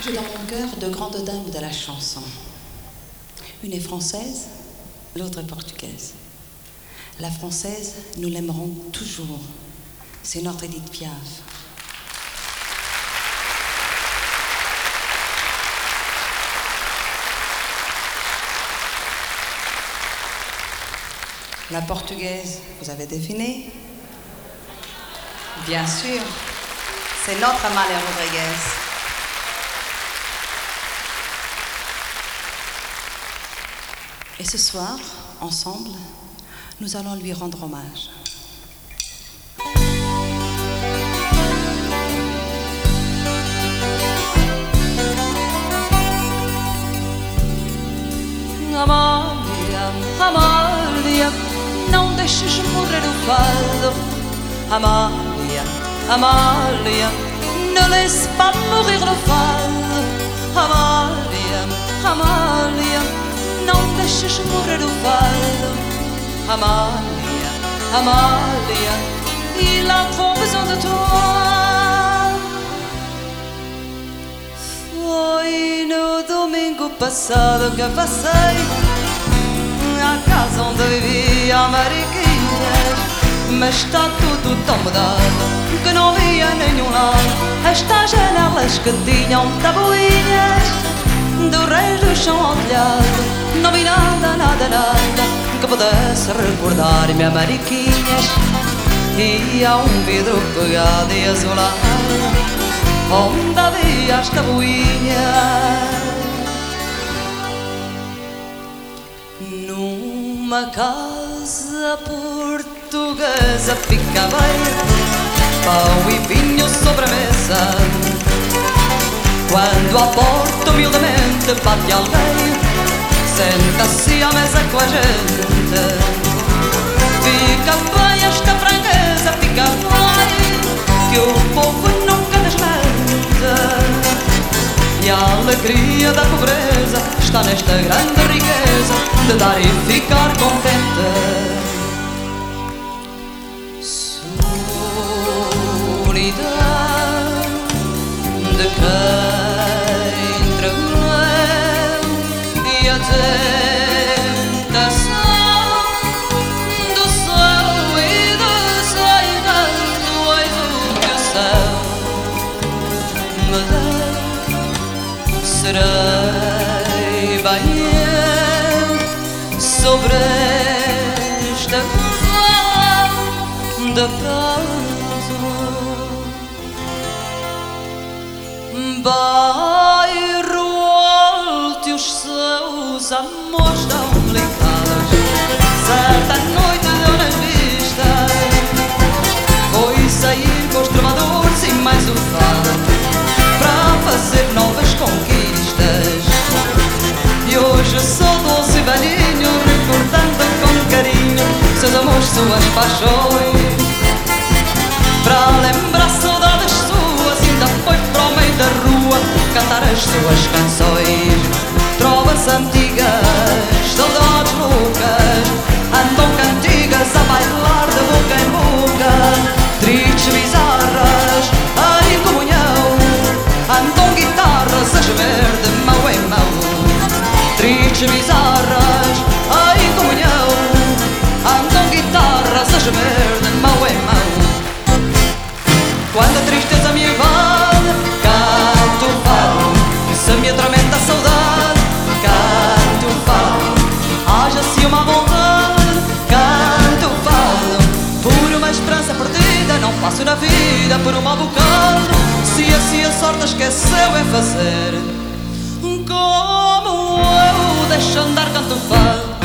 J'ai dans mon cœur deux grandes dames de la chanson. Une est française, l'autre est portugaise. La française, nous l'aimerons toujours. C'est notre Édith Piaf. La portugaise, vous avez deviné? Bien sûr, c'est notre Amália Rodrigues. Et ce soir, ensemble, nous allons lui rendre hommage. Amália, Amália, não deixes morrer o fado. Amália, Amália, ne laisse pas mourir le fado. Amália, Amália, não deixes morrer o fado. Amália, Amália, il a trop besoin de toi. Foi no domingo passado que passei à casa onde vivia a Mariquinhas, mas está tudo tão mudado que não via nenhum lado. Estas janelas que tinham tabuinhas do reis do chão ao telhado, não vi nada, nada, nada que pudesse recordar-me a Mariquinhas. E há um vidro pegado e azulado onde havia as tabuinhas. Numa casa portuguesa fica bem pão e vinho sobre a mesa. Quando à porta humildemente bate alguém, senta-se à mesa com a gente. Fica bem esta franqueza, fica bem que o povo nunca desmente. E a alegria da pobreza está nesta grande riqueza de dar e ficar contente. Solidão de quem tremeu e a tentação do céu e do desencanto. Eis o que o céu me deu. Serei bem eu sobre esta canção de acaso. Bairro alto e os seus amores tão delicados, certa noite deu nas vistas. Foi sair com os trovadores e mais um fado para fazer novas conquistas. E hoje sou doce e velhinho, recordando com carinho seus amores, suas paixões. Para lembrar saudades suas, ainda foi para o meio da rua cantar as suas canções. Trovas antigas, saudades loucas, andam cantigas a bailar de boca em boca. Tristes bizarras, em comunhão, andam guitarras a gemer de mão em mão. Tristes bizarras, em comunhão, andam guitarras a gemer de mão em mão. Quando a tristeza me invade, canto o fado. Se me atormenta a saudade, canto o fado. Haja-se uma vontade, canto o fado. Por uma esperança perdida, não passo na vida por um mau bocado. Se assim a sorte esqueceu em fazer como eu, deixo andar, canto o fado.